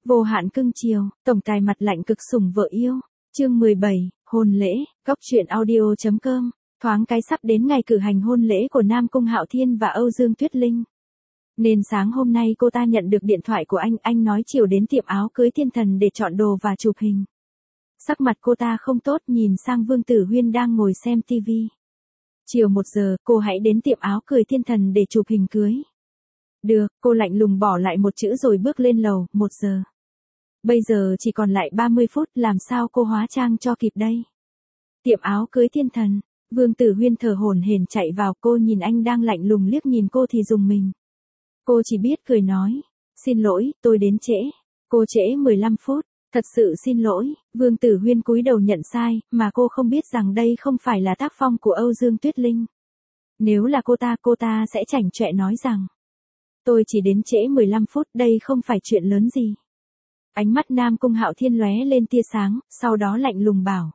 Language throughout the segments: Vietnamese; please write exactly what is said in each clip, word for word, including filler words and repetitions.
Vô hạn cưng chiều, tổng tài mặt lạnh cực sủng vợ yêu. Chương mười bảy, hôn lễ, góc truyện audio chấm com. Thoáng cái sắp đến ngày cử hành hôn lễ của Nam Cung Hạo Thiên và Âu Dương Tuyết Linh. Nên sáng hôm nay cô ta nhận được điện thoại của anh, anh nói chiều đến tiệm áo cưới Thiên Thần để chọn đồ và chụp hình. Sắc mặt cô ta không tốt, nhìn sang Vương Tử Huyên đang ngồi xem tivi. Chiều một giờ, cô hãy đến tiệm áo cưới Thiên Thần để chụp hình cưới. Được, cô lạnh lùng bỏ lại một chữ rồi bước lên lầu. Một giờ. Bây giờ chỉ còn lại ba mươi phút, làm sao cô hóa trang cho kịp đây? Tiệm áo cưới Thiên Thần. Vương Tử Huyên thở hổn hển chạy vào, cô nhìn anh đang lạnh lùng liếc nhìn cô thì rùng mình. Cô chỉ biết cười nói, xin lỗi, tôi đến trễ. Cô trễ mười lăm phút, thật sự xin lỗi. Vương Tử Huyên cúi đầu nhận sai, mà cô không biết rằng đây không phải là tác phong của Âu Dương Tuyết Linh. Nếu là cô ta, cô ta sẽ chảnh chọe nói rằng, tôi chỉ đến trễ mười lăm phút, đây không phải chuyện lớn gì. Ánh mắt Nam Cung Hạo Thiên lóe lên tia sáng, sau đó lạnh lùng bảo,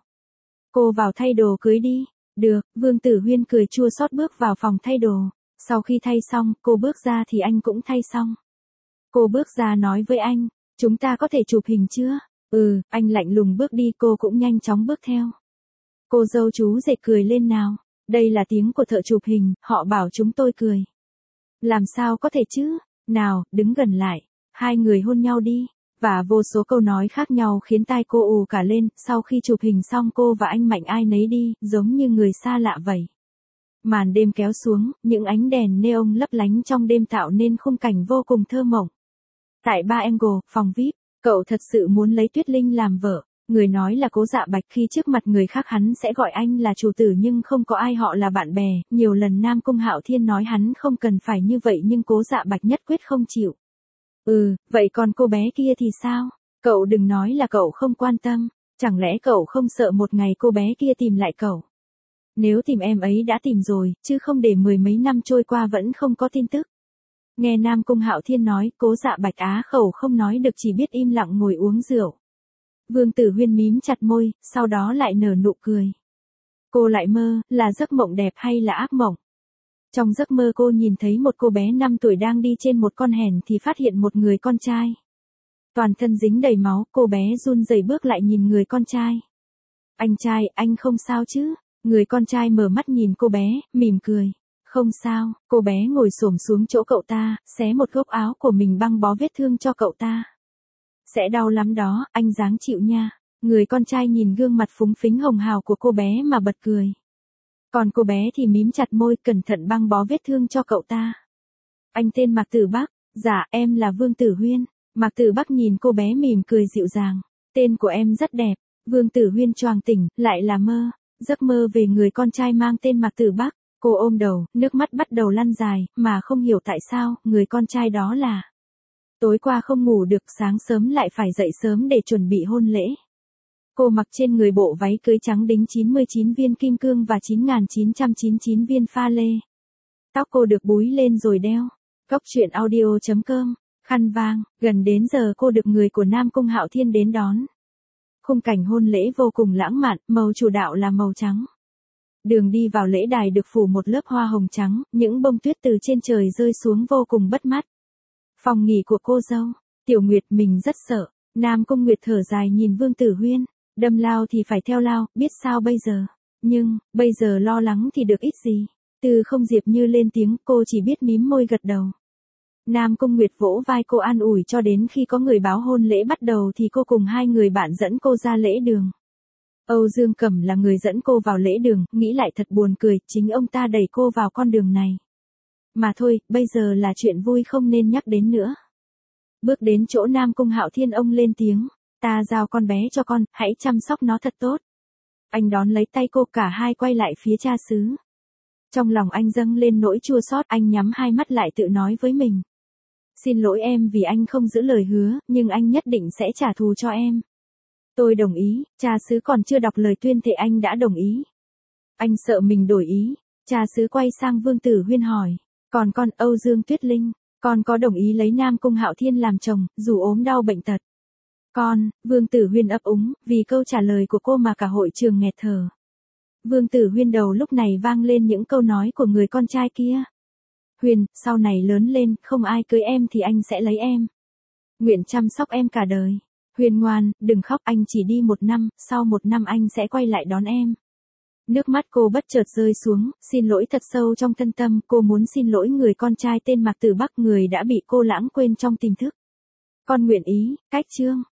cô vào thay đồ cưới đi. Được, Vương Tử Huyên cười chua xót bước vào phòng thay đồ. Sau khi thay xong, cô bước ra thì anh cũng thay xong. Cô bước ra nói với anh, chúng ta có thể chụp hình chưa? Ừ, anh lạnh lùng bước đi, cô cũng nhanh chóng bước theo. Cô dâu chú rể cười lên nào. Đây là tiếng của thợ chụp hình, họ bảo chúng tôi cười. Làm sao có thể chứ? Nào, đứng gần lại. Hai người hôn nhau đi. Và vô số câu nói khác nhau khiến tai cô ù cả lên. Sau khi chụp hình xong, cô và anh mạnh ai nấy đi, giống như người xa lạ vậy. Màn đêm kéo xuống, những ánh đèn neon lấp lánh trong đêm tạo nên khung cảnh vô cùng thơ mộng. Tại Ba Angle, phòng vi ai pi, cậu thật sự muốn lấy Tuyết Linh làm vợ. Người nói là Cố Dạ Bạch, khi trước mặt người khác hắn sẽ gọi anh là chủ tử nhưng không có ai họ là bạn bè. Nhiều lần Nam Cung Hạo Thiên nói hắn không cần phải như vậy nhưng Cố Dạ Bạch nhất quyết không chịu. Ừ, vậy còn cô bé kia thì sao? Cậu đừng nói là cậu không quan tâm. Chẳng lẽ cậu không sợ một ngày cô bé kia tìm lại cậu? Nếu tìm em ấy đã tìm rồi, chứ không để mười mấy năm trôi qua vẫn không có tin tức. Nghe Nam Cung Hạo Thiên nói, Cố Dạ Bạch á khẩu không nói được, chỉ biết im lặng ngồi uống rượu. Vương Tử Huyên mím chặt môi, sau đó lại nở nụ cười. Cô lại mơ, là giấc mộng đẹp hay là ác mộng? Trong giấc mơ cô nhìn thấy một cô bé năm tuổi đang đi trên một con hẻm thì phát hiện một người con trai. Toàn thân dính đầy máu, cô bé run rẩy bước lại nhìn người con trai. Anh trai, anh không sao chứ? Người con trai mở mắt nhìn cô bé, mỉm cười. Không sao, cô bé ngồi xổm xuống chỗ cậu ta, xé một góc áo của mình băng bó vết thương cho cậu ta. Sẽ đau lắm đó, anh ráng chịu nha. Người con trai nhìn gương mặt phúng phính hồng hào của cô bé mà bật cười. Còn cô bé thì mím chặt môi, cẩn thận băng bó vết thương cho cậu ta. Anh tên Mạc Tử Bắc. Dạ, em là Vương Tử Huyên. Mạc Tử Bắc nhìn cô bé mỉm cười dịu dàng. Tên của em rất đẹp. Vương Tử Huyên choàng tỉnh, lại là mơ. Giấc mơ về người con trai mang tên Mạc Tử Bắc. Cô ôm đầu, nước mắt bắt đầu lăn dài, mà không hiểu tại sao, người con trai đó là. Tối qua không ngủ được, sáng sớm lại phải dậy sớm để chuẩn bị hôn lễ. Cô mặc trên người bộ váy cưới trắng đính chín mươi chín viên kim cương và chín nghìn chín trăm chín mươi chín viên pha lê. Tóc cô được búi lên rồi đeo. Góc truyện audio chấm com. Khăn vàng, gần đến giờ cô được người của Nam Cung Hạo Thiên đến đón. Khung cảnh hôn lễ vô cùng lãng mạn, màu chủ đạo là màu trắng. Đường đi vào lễ đài được phủ một lớp hoa hồng trắng, những bông tuyết từ trên trời rơi xuống vô cùng bắt mắt. Phòng nghỉ của cô dâu, Tiểu Nguyệt, mình rất sợ. Nam Cung Nguyệt thở dài nhìn Vương Tử Huyên, đâm lao thì phải theo lao, biết sao bây giờ. Nhưng, bây giờ lo lắng thì được ít gì. Từ Không Diệp Như lên tiếng, cô chỉ biết mím môi gật đầu. Nam Cung Nguyệt vỗ vai cô an ủi cho đến khi có người báo hôn lễ bắt đầu thì cô cùng hai người bạn dẫn cô ra lễ đường. Âu Dương Cẩm là người dẫn cô vào lễ đường, nghĩ lại thật buồn cười, chính ông ta đẩy cô vào con đường này. Mà thôi, bây giờ là chuyện vui không nên nhắc đến nữa. Bước đến chỗ Nam Cung Hạo Thiên, ông lên tiếng, ta giao con bé cho con, hãy chăm sóc nó thật tốt. Anh đón lấy tay cô, cả hai quay lại phía cha xứ. Trong lòng anh dâng lên nỗi chua xót, anh nhắm hai mắt lại tự nói với mình. Xin lỗi em vì anh không giữ lời hứa, nhưng anh nhất định sẽ trả thù cho em. Tôi đồng ý, cha xứ còn chưa đọc lời tuyên thệ anh đã đồng ý. Anh sợ mình đổi ý, cha xứ quay sang Vương Tử Huyên hỏi, còn con Âu Dương Tuyết Linh, con có đồng ý lấy Nam Cung Hạo Thiên làm chồng, dù ốm đau bệnh tật? Con, Vương Tử Huyên ấp úng, vì câu trả lời của cô mà cả hội trường nghẹt thở. Vương Tử Huyên đầu lúc này vang lên những câu nói của người con trai kia. Huyên, sau này lớn lên, không ai cưới em thì anh sẽ lấy em. Nguyện chăm sóc em cả đời. Huyền ngoan, đừng khóc, anh chỉ đi một năm, sau một năm anh sẽ quay lại đón em. Nước mắt cô bất chợt rơi xuống, xin lỗi thật sâu trong thân tâm, cô muốn xin lỗi người con trai tên Mạc Tử Bắc, người đã bị cô lãng quên trong tiềm thức. Con nguyện ý, cách chương.